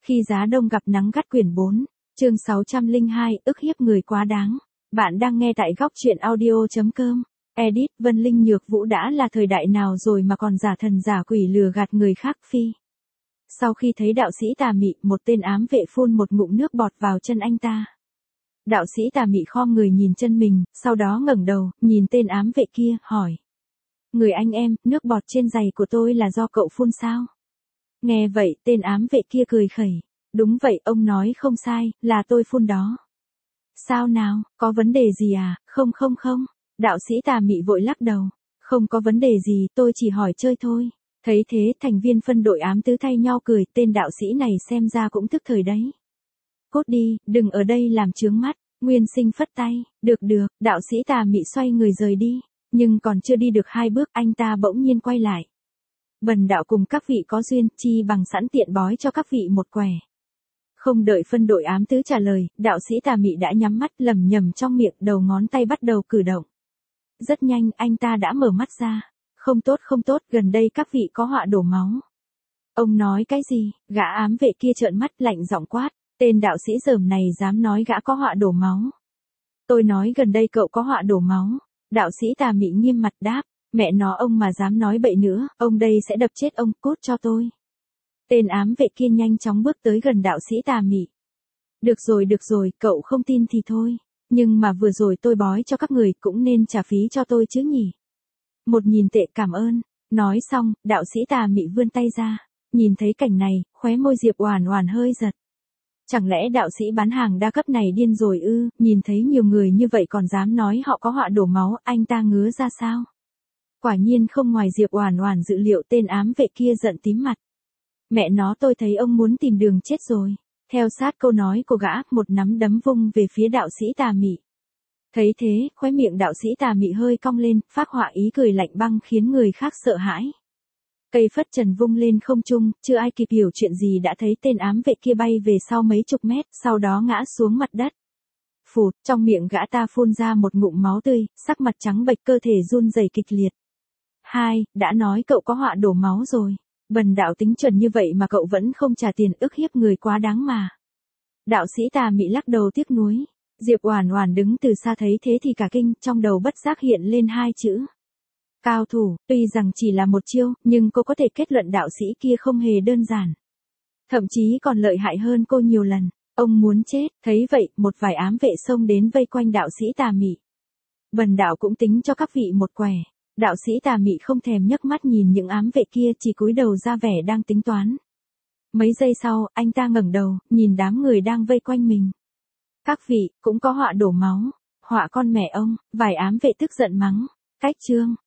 Khi giá đông gặp nắng gắt quyển 4, chương 602, ức hiếp người quá đáng. Bạn đang nghe tại góc truyện audio.com. Edit Vân Linh Nhược Vũ đã là thời đại nào rồi mà còn giả thần giả quỷ lừa gạt người khác phi. Sau khi thấy đạo sĩ tà mị, một tên ám vệ phun một ngụm nước bọt vào chân anh ta. Đạo sĩ tà mị khom người nhìn chân mình, sau đó ngẩng đầu, nhìn tên ám vệ kia, hỏi. Người anh em, nước bọt trên giày của tôi là do cậu phun sao? Nghe vậy, tên ám vệ kia cười khẩy. Đúng vậy, ông nói không sai, là tôi phun đó. Sao nào, có vấn đề gì à? Không. Đạo sĩ tà mị vội lắc đầu. Không có vấn đề gì, tôi chỉ hỏi chơi thôi. Thấy thế, thành viên phân đội ám tứ thay nhau cười, tên đạo sĩ này xem ra cũng thức thời đấy. Cốt đi, đừng ở đây làm chướng mắt. Nguyên Sinh phất tay. Được, đạo sĩ tà mị xoay người rời đi. Nhưng còn chưa đi được 2 bước, anh ta bỗng nhiên quay lại. Bần đạo cùng các vị có duyên, chi bằng sẵn tiện bói cho các vị một quẻ. Không đợi phân đội ám tứ trả lời, đạo sĩ tà mị đã nhắm mắt lẩm nhẩm trong miệng, đầu ngón tay bắt đầu cử động. Rất nhanh, anh ta đã mở mắt ra. Không tốt, gần đây các vị có họa đổ máu. Ông nói cái gì? Gã ám vệ kia trợn mắt lạnh giọng quát. Tên đạo sĩ dởm này dám nói gã có họa đổ máu. Tôi nói gần đây cậu có họa đổ máu. Đạo sĩ tà mị nghiêm mặt đáp. Mẹ nó, ông mà dám nói bậy nữa, ông đây sẽ đập chết ông, cút cho tôi. Tên ám vệ kia nhanh chóng bước tới gần đạo sĩ tà mị. Được rồi, cậu không tin thì thôi. Nhưng mà vừa rồi tôi bói cho các người cũng nên trả phí cho tôi chứ nhỉ. 1.000 tệ, cảm ơn. Nói xong, đạo sĩ tà mị vươn tay ra. Nhìn thấy cảnh này, khóe môi Diệp Oản Oản hơi giật. Chẳng lẽ đạo sĩ bán hàng đa cấp này điên rồi ư? Nhìn thấy nhiều người như vậy còn dám nói họ có họa đổ máu, anh ta ngứa ra sao? Quả nhiên không ngoài Diệp Oản Oản dự liệu, tên ám vệ kia giận tím mặt. Mẹ nó, tôi thấy ông muốn tìm đường chết rồi. Theo sát câu nói của gã, một nắm đấm vung về phía đạo sĩ tà mị. Thấy thế, khóe miệng đạo sĩ tà mị hơi cong lên, phác họa ý cười lạnh băng khiến người khác sợ hãi. Cây phất trần vung lên không trung, chưa ai kịp hiểu chuyện gì đã thấy tên ám vệ kia bay về sau mấy chục mét, sau đó ngã xuống mặt đất. Phụt, trong miệng gã ta phun ra một ngụm máu tươi, sắc mặt trắng bệch, cơ thể run rẩy kịch liệt. Đã nói cậu có họa đổ máu rồi. Bần đạo tính chuẩn như vậy mà cậu vẫn không trả tiền, ức hiếp người quá đáng mà. Đạo sĩ tà mị lắc đầu tiếc nuối. Diệp Oản Oản đứng từ xa thấy thế thì cả kinh, trong đầu bất giác hiện lên 2 chữ. Cao thủ. Tuy rằng chỉ là một chiêu, nhưng cô có thể kết luận đạo sĩ kia không hề đơn giản. Thậm chí còn lợi hại hơn cô nhiều lần. Ông muốn chết. Thấy vậy, một vài ám vệ xông đến vây quanh đạo sĩ tà mị. Bần đạo cũng tính cho các vị một quẻ. Đạo sĩ tà mị không thèm nhấc mắt nhìn những ám vệ kia, chỉ cúi đầu ra vẻ đang tính toán. Mấy giây sau, anh ta ngẩng đầu, nhìn đám người đang vây quanh mình. Các vị, cũng có họa đổ máu. Họa con mẹ ông, vài ám vệ tức giận mắng. Cách chương.